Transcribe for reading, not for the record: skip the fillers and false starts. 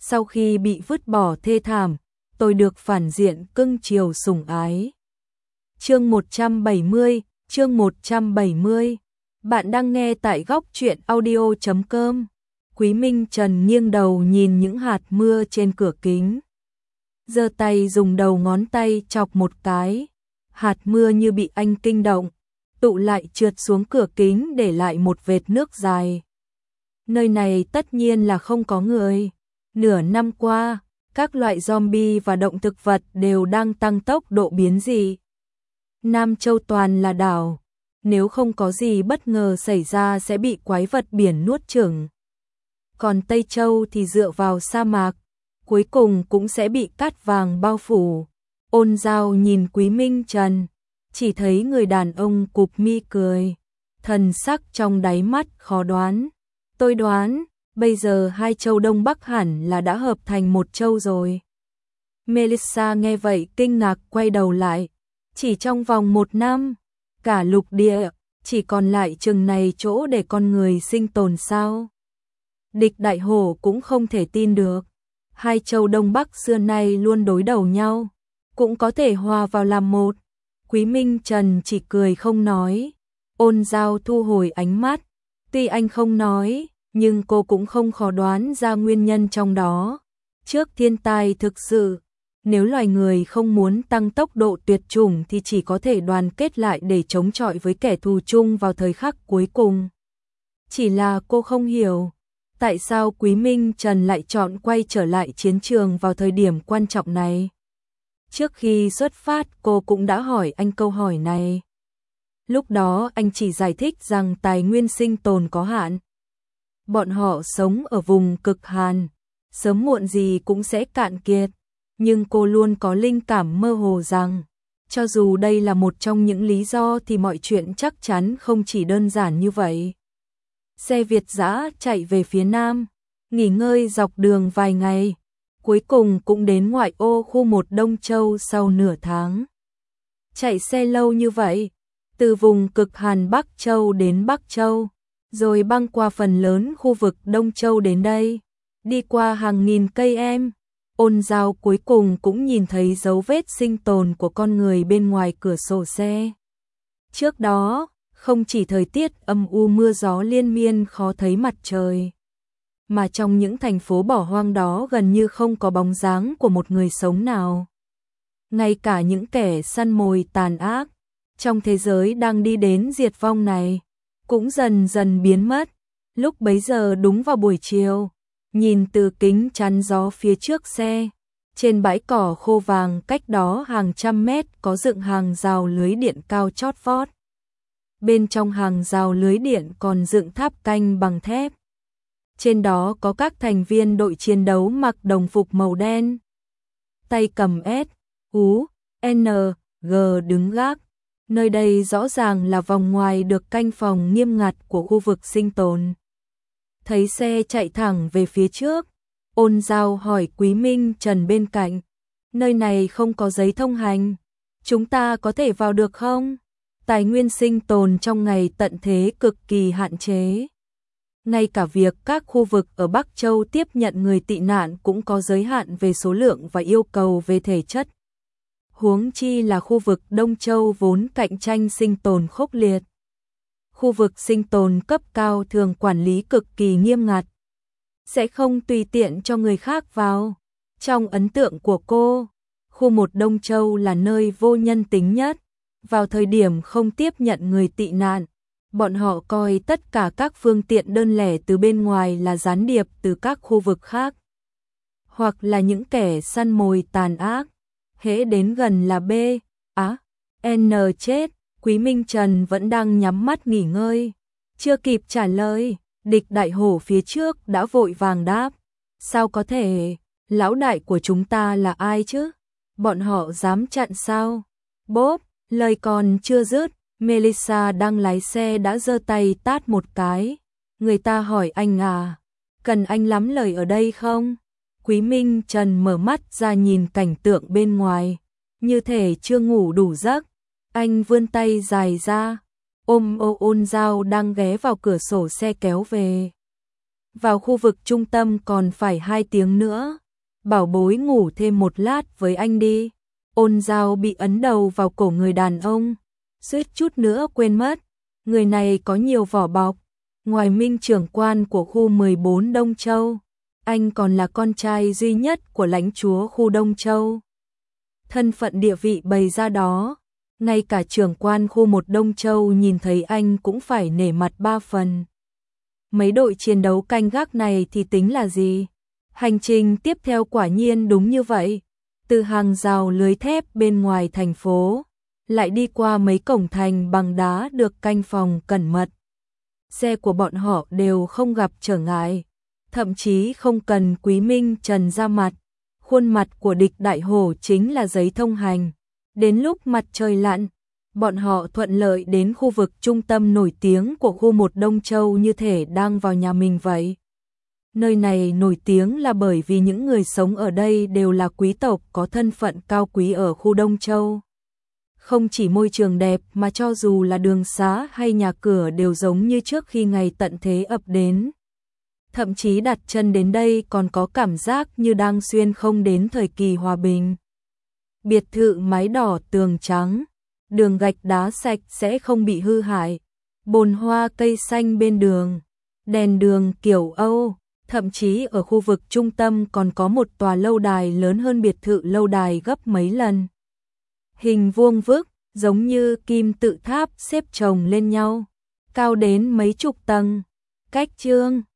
sau khi bị vứt bỏ thê thảm, tôi được phản diện cưng chiều sủng ái. Chương 170. Bạn đang nghe tại góc truyện audio.com. Quý Minh Trần nghiêng đầu nhìn những hạt mưa trên cửa kính. Giơ tay dùng đầu ngón tay chọc một cái. Hạt mưa như bị anh kinh động, tụ lại trượt xuống cửa kính để lại một vệt nước dài. Nơi này tất nhiên là không có người. Nửa năm qua, các loại zombie và động thực vật đều đang tăng tốc độ biến dị. Nam Châu toàn là đảo, nếu không có gì bất ngờ xảy ra sẽ bị quái vật biển nuốt chửng. Còn Tây Châu thì dựa vào sa mạc, cuối cùng cũng sẽ bị cát vàng bao phủ. Ôn Giao nhìn Quý Minh Trần, chỉ thấy người đàn ông cụp mi cười, thần sắc trong đáy mắt khó đoán. Tôi đoán, bây giờ hai châu Đông Bắc hẳn là đã hợp thành một châu rồi. Melissa nghe vậy kinh ngạc quay đầu lại, chỉ trong vòng 1 năm, cả lục địa, chỉ còn lại chừng này chỗ để con người sinh tồn sao? Địch Đại Hổ cũng không thể tin được, hai châu Đông Bắc xưa nay luôn đối đầu nhau, cũng có thể hòa vào làm một. Quý Minh Trần chỉ cười không nói. Ôn Giao thu hồi ánh mắt, tuy anh không nói, nhưng cô cũng không khó đoán ra nguyên nhân trong đó. Trước thiên tai thực sự, nếu loài người không muốn tăng tốc độ tuyệt chủng thì chỉ có thể đoàn kết lại để chống chọi với kẻ thù chung vào thời khắc cuối cùng. Chỉ là cô không hiểu, tại sao Quý Minh Trần lại chọn quay trở lại chiến trường vào thời điểm quan trọng này. Trước khi xuất phát cô cũng đã hỏi anh câu hỏi này. Lúc đó anh chỉ giải thích rằng tài nguyên sinh tồn có hạn. Bọn họ sống ở vùng cực hàn, sớm muộn gì cũng sẽ cạn kiệt. Nhưng cô luôn có linh cảm mơ hồ rằng, cho dù đây là một trong những lý do thì mọi chuyện chắc chắn không chỉ đơn giản như vậy. Xe Việt dã chạy về phía nam, nghỉ ngơi dọc đường vài ngày, cuối cùng cũng đến ngoại ô khu 1 Đông Châu sau nửa tháng. Chạy xe lâu như vậy, từ vùng cực hàn Bắc Châu đến Bắc Châu, rồi băng qua phần lớn khu vực Đông Châu đến đây, đi qua hàng nghìn cây em. Ôn Giao cuối cùng cũng nhìn thấy dấu vết sinh tồn của con người bên ngoài cửa sổ xe. Trước đó, không chỉ thời tiết âm u mưa gió liên miên khó thấy mặt trời, mà trong những thành phố bỏ hoang đó gần như không có bóng dáng của một người sống nào. Ngay cả những kẻ săn mồi tàn ác, trong thế giới đang đi đến diệt vong này, cũng dần dần biến mất. Lúc bấy giờ đúng vào buổi chiều, nhìn từ kính chắn gió phía trước xe, trên bãi cỏ khô vàng cách đó hàng trăm mét có dựng hàng rào lưới điện cao chót vót. Bên trong hàng rào lưới điện còn dựng tháp canh bằng thép. Trên đó có các thành viên đội chiến đấu mặc đồng phục màu đen, tay cầm S, U, N, G đứng gác. Nơi đây rõ ràng là vòng ngoài được canh phòng nghiêm ngặt của khu vực sinh tồn. Thấy xe chạy thẳng về phía trước, Ôn Giao hỏi Quý Minh Trần bên cạnh, nơi này không có giấy thông hành, chúng ta có thể vào được không? Tài nguyên sinh tồn trong ngày tận thế cực kỳ hạn chế. Ngay cả việc các khu vực ở Bắc Châu tiếp nhận người tị nạn cũng có giới hạn về số lượng và yêu cầu về thể chất. Huống chi là khu vực Đông Châu vốn cạnh tranh sinh tồn khốc liệt. Khu vực sinh tồn cấp cao thường quản lý cực kỳ nghiêm ngặt, sẽ không tùy tiện cho người khác vào. Trong ấn tượng của cô, khu 1 Đông Châu là nơi vô nhân tính nhất. Vào thời điểm không tiếp nhận người tị nạn, bọn họ coi tất cả các phương tiện đơn lẻ từ bên ngoài là gián điệp từ các khu vực khác, hoặc là những kẻ săn mồi tàn ác. Hễ đến gần là B, Á, N chết. Quý Minh Trần vẫn đang nhắm mắt nghỉ ngơi, chưa kịp trả lời, Địch Đại Hổ phía trước đã vội vàng đáp, sao có thể, lão đại của chúng ta là ai chứ? Bọn họ dám chặn sao? Bốp, lời còn chưa dứt, Melissa đang lái xe đã giơ tay tát một cái. Người ta hỏi anh à, cần anh lắm lời ở đây không? Quý Minh Trần mở mắt ra nhìn cảnh tượng bên ngoài, như thể chưa ngủ đủ giấc. Anh vươn tay dài ra, ôm Ôn Giao đang ghé vào cửa sổ xe kéo về. Vào khu vực trung tâm còn phải 2 tiếng nữa. Bảo bối ngủ thêm một lát với anh đi. Ôn Giao bị ấn đầu vào cổ người đàn ông, suýt chút nữa quên mất. Người này có nhiều vỏ bọc. Ngoài Minh trưởng quan của khu 14 Đông Châu, anh còn là con trai duy nhất của lãnh chúa khu Đông Châu. Thân phận địa vị bày ra đó, ngay cả trưởng quan khu 1 Đông Châu nhìn thấy anh cũng phải nể mặt 3 phần. Mấy đội chiến đấu canh gác này thì tính là gì? Hành trình tiếp theo quả nhiên đúng như vậy. Từ hàng rào lưới thép bên ngoài thành phố, lại đi qua mấy cổng thành bằng đá được canh phòng cẩn mật. Xe của bọn họ đều không gặp trở ngại, thậm chí không cần Quý Minh Trần ra mặt. Khuôn mặt của địch đại hổ chính là giấy thông hành. Đến lúc mặt trời lặn, bọn họ thuận lợi đến khu vực trung tâm nổi tiếng của khu 1 Đông Châu như thể đang vào nhà mình vậy. Nơi này nổi tiếng là bởi vì những người sống ở đây đều là quý tộc có thân phận cao quý ở khu Đông Châu. Không chỉ môi trường đẹp mà cho dù là đường xá hay nhà cửa đều giống như trước khi ngày tận thế ập đến. Thậm chí đặt chân đến đây còn có cảm giác như đang xuyên không đến thời kỳ hòa bình. Biệt thự mái đỏ tường trắng, đường gạch đá sạch sẽ không bị hư hại, bồn hoa cây xanh bên đường, đèn đường kiểu Âu, thậm chí ở khu vực trung tâm còn có một tòa lâu đài lớn hơn biệt thự lâu đài gấp mấy lần. Hình vuông vức, giống như kim tự tháp xếp chồng lên nhau, cao đến mấy chục tầng. Cách chương